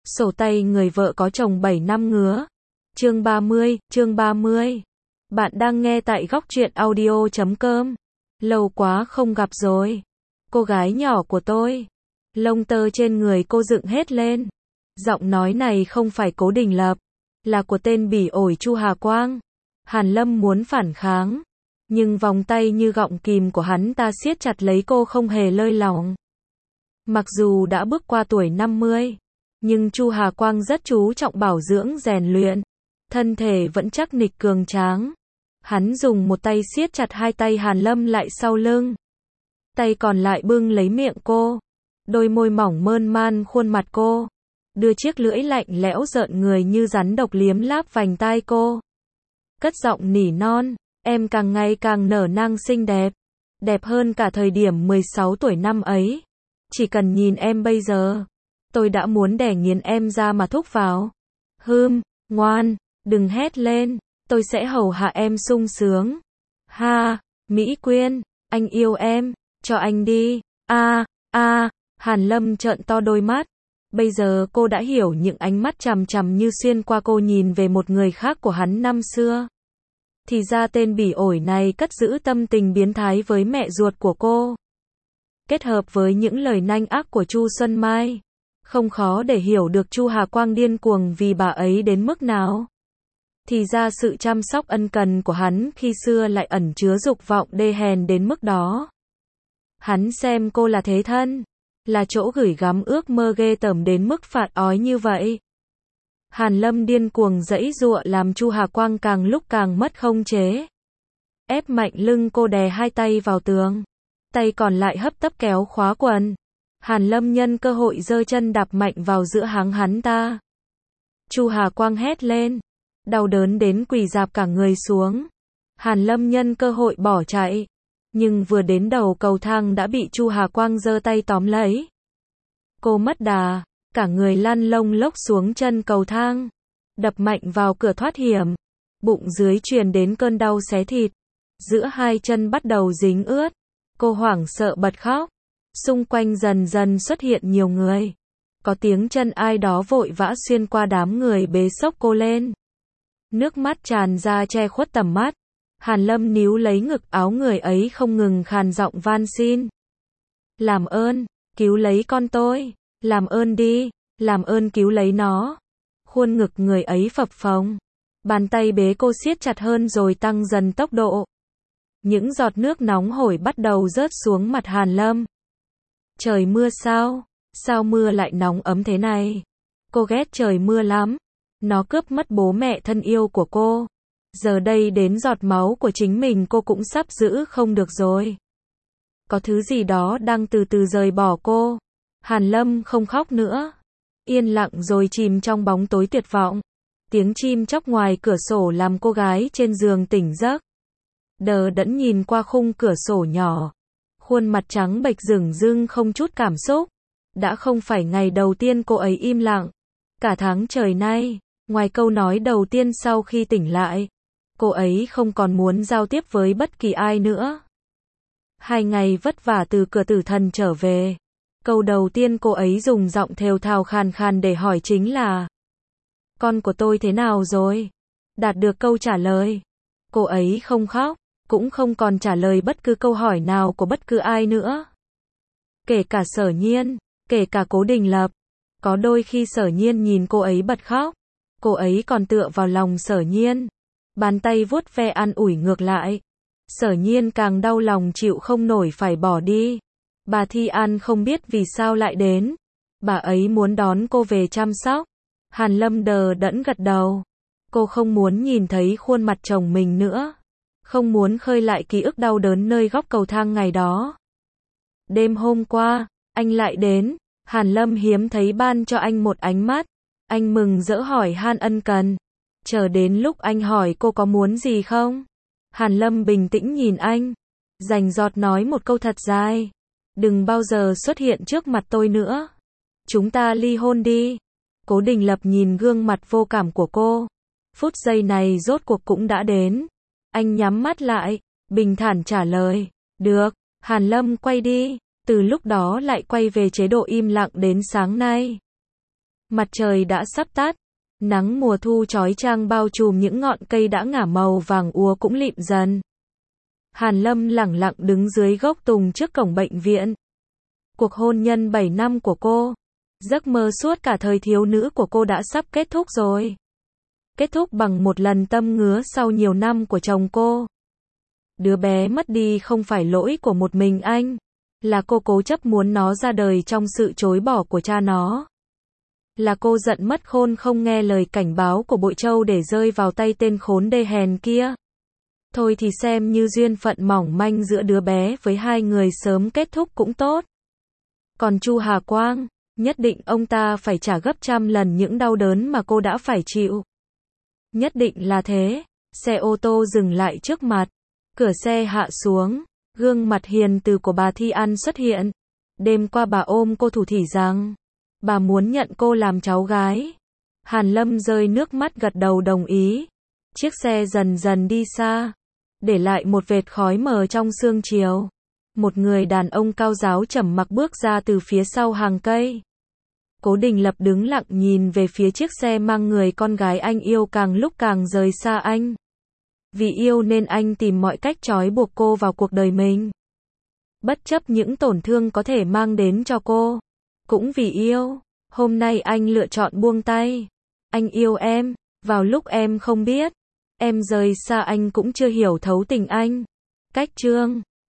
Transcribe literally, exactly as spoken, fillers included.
Sổ tay người vợ có chồng bảy năm ngứa. Chương ba mươi, chương ba mươi. Bạn đang nghe tại góc truyện audio chấm com. Lâu quá không gặp rồi. Cô gái nhỏ của tôi. Lông tơ trên người cô dựng hết lên. Giọng nói này không phải Cố Đình Lập, là của tên bỉ ổi Chu Hà Quang. Hàn Lâm muốn phản kháng, nhưng vòng tay như gọng kìm của hắn ta siết chặt lấy cô không hề lơi lỏng. Mặc dù đã bước qua tuổi năm mươi, nhưng Chu Hà Quang rất chú trọng bảo dưỡng rèn luyện, thân thể vẫn chắc nịch cường tráng. Hắn dùng một tay siết chặt hai tay Hàn Lâm lại sau lưng, tay còn lại bưng lấy miệng cô, đôi môi mỏng mơn man khuôn mặt cô, đưa chiếc lưỡi lạnh lẽo rợn người như rắn độc liếm láp vành tai cô. Cất giọng nỉ non, em càng ngày càng nở nang xinh đẹp, đẹp hơn cả thời điểm mười sáu tuổi năm ấy. Chỉ cần nhìn em bây giờ, tôi đã muốn đẻ nghiến em ra mà thúc vào. Hưm, ngoan, đừng hét lên, tôi sẽ hầu hạ em sung sướng. Ha, Mỹ Quyên, anh yêu em, cho anh đi. A, a, Hàn Lâm trợn to đôi mắt. Bây giờ cô đã hiểu những ánh mắt chằm chằm như xuyên qua cô nhìn về một người khác của hắn năm xưa. Thì ra tên bỉ ổi này cất giữ tâm tình biến thái với mẹ ruột của cô. Kết hợp với những lời nanh ác của Chu Xuân Mai, không khó để hiểu được Chu Hà Quang điên cuồng vì bà ấy đến mức nào. Thì ra sự chăm sóc ân cần của hắn khi xưa lại ẩn chứa dục vọng đê hèn đến mức đó. Hắn xem cô là thế thân, là chỗ gửi gắm ước mơ ghê tởm đến mức phạt ói như vậy. Hàn Lâm điên cuồng giãy giụa làm Chu Hà Quang càng lúc càng mất khống chế. Ép mạnh lưng cô đè hai tay vào tường, tay còn lại hấp tấp kéo khóa quần. Hàn Lâm nhân cơ hội giơ chân đạp mạnh vào giữa háng hắn ta. Chu Hà Quang hét lên, đau đớn đến quỳ rạp cả người xuống. Hàn Lâm nhân cơ hội bỏ chạy, nhưng vừa đến đầu cầu thang đã bị Chu Hà Quang giơ tay tóm lấy. Cô mất đà, cả người lăn lông lốc xuống chân cầu thang, đập mạnh vào cửa thoát hiểm. Bụng dưới truyền đến cơn đau xé thịt, giữa hai chân bắt đầu dính ướt. Cô hoảng sợ bật khóc. Xung quanh dần dần xuất hiện nhiều người. Có tiếng chân ai đó vội vã xuyên qua đám người bế xốc cô lên. Nước mắt tràn ra che khuất tầm mắt. Hàn Lâm níu lấy ngực áo người ấy không ngừng khàn giọng van xin. Làm ơn, cứu lấy con tôi. Làm ơn đi, làm ơn cứu lấy nó. Khuôn ngực người ấy phập phồng. Bàn tay bế cô siết chặt hơn rồi tăng dần tốc độ. Những giọt nước nóng hổi bắt đầu rớt xuống mặt Hàn Lâm. Trời mưa sao? Sao mưa lại nóng ấm thế này? Cô ghét trời mưa lắm. Nó cướp mất bố mẹ thân yêu của cô. Giờ đây đến giọt máu của chính mình cô cũng sắp giữ không được rồi. Có thứ gì đó đang từ từ rời bỏ cô. Hàn Lâm không khóc nữa. Yên lặng rồi chìm trong bóng tối tuyệt vọng. Tiếng chim chóc ngoài cửa sổ làm cô gái trên giường tỉnh giấc. Đờ đẫn nhìn qua khung cửa sổ nhỏ. Khuôn mặt trắng bệch rừng rưng không chút cảm xúc. Đã không phải ngày đầu tiên cô ấy im lặng. Cả tháng trời nay, ngoài câu nói đầu tiên sau khi tỉnh lại, cô ấy không còn muốn giao tiếp với bất kỳ ai nữa. Hai ngày vất vả từ cửa tử thần trở về. Câu đầu tiên cô ấy dùng giọng thều thào khàn khàn để hỏi chính là: con của tôi thế nào rồi? Đạt được câu trả lời, cô ấy không khóc, cũng không còn trả lời bất cứ câu hỏi nào của bất cứ ai nữa. Kể cả Sở Nhiên, kể cả Cố Đình Lập. Có đôi khi Sở Nhiên nhìn cô ấy bật khóc, cô ấy còn tựa vào lòng Sở Nhiên, bàn tay vuốt ve an ủi ngược lại. Sở Nhiên càng đau lòng chịu không nổi phải bỏ đi. Bà Thi An không biết vì sao lại đến. Bà ấy muốn đón cô về chăm sóc. Hàn Lâm đờ đẫn gật đầu. Cô không muốn nhìn thấy khuôn mặt chồng mình nữa. Không muốn khơi lại ký ức đau đớn nơi góc cầu thang ngày đó. Đêm hôm qua, anh lại đến. Hàn Lâm hiếm thấy ban cho anh một ánh mắt. Anh mừng rỡ hỏi han ân cần. Chờ đến lúc anh hỏi cô có muốn gì không? Hàn Lâm bình tĩnh nhìn anh. Rành rọt nói một câu thật dài. Đừng bao giờ xuất hiện trước mặt tôi nữa. Chúng ta ly hôn đi. Cố Đình Lập nhìn gương mặt vô cảm của cô. Phút giây này rốt cuộc cũng đã đến. Anh nhắm mắt lại, bình thản trả lời. Được. Hàn Lâm quay đi. Từ lúc đó lại quay về chế độ im lặng đến sáng nay. Mặt trời đã sắp tắt. Nắng mùa thu chói chang bao trùm những ngọn cây đã ngả màu vàng úa cũng lịm dần. Hàn Lâm lẳng lặng đứng dưới gốc tùng trước cổng bệnh viện. Cuộc hôn nhân bảy năm của cô, giấc mơ suốt cả thời thiếu nữ của cô đã sắp kết thúc rồi. Kết thúc bằng một lần tâm ngứa sau nhiều năm của chồng cô. Đứa bé mất đi không phải lỗi của một mình anh, là cô cố chấp muốn nó ra đời trong sự chối bỏ của cha nó. Là cô giận mất khôn không nghe lời cảnh báo của Bội Châu để rơi vào tay tên khốn đê hèn kia. Thôi thì xem như duyên phận mỏng manh giữa đứa bé với hai người sớm kết thúc cũng tốt. Còn Chu Hà Quang, nhất định ông ta phải trả gấp trăm lần những đau đớn mà cô đã phải chịu. Nhất định là thế. Xe ô tô dừng lại trước mặt. Cửa xe hạ xuống. Gương mặt hiền từ của bà Thi An xuất hiện. Đêm qua bà ôm cô thủ thỉ rằng bà muốn nhận cô làm cháu gái. Hàn Lâm rơi nước mắt gật đầu đồng ý. Chiếc xe dần dần đi xa, để lại một vệt khói mờ trong sương chiều. Một người đàn ông cao ráo trầm mặc bước ra từ phía sau hàng cây. Cố Đình Lập đứng lặng nhìn về phía chiếc xe mang người con gái anh yêu càng lúc càng rời xa anh. Vì yêu nên anh tìm mọi cách trói buộc cô vào cuộc đời mình. Bất chấp những tổn thương có thể mang đến cho cô. Cũng vì yêu, hôm nay anh lựa chọn buông tay. Anh yêu em, vào lúc em không biết. Em rời xa anh cũng chưa hiểu thấu tình anh. Cách chương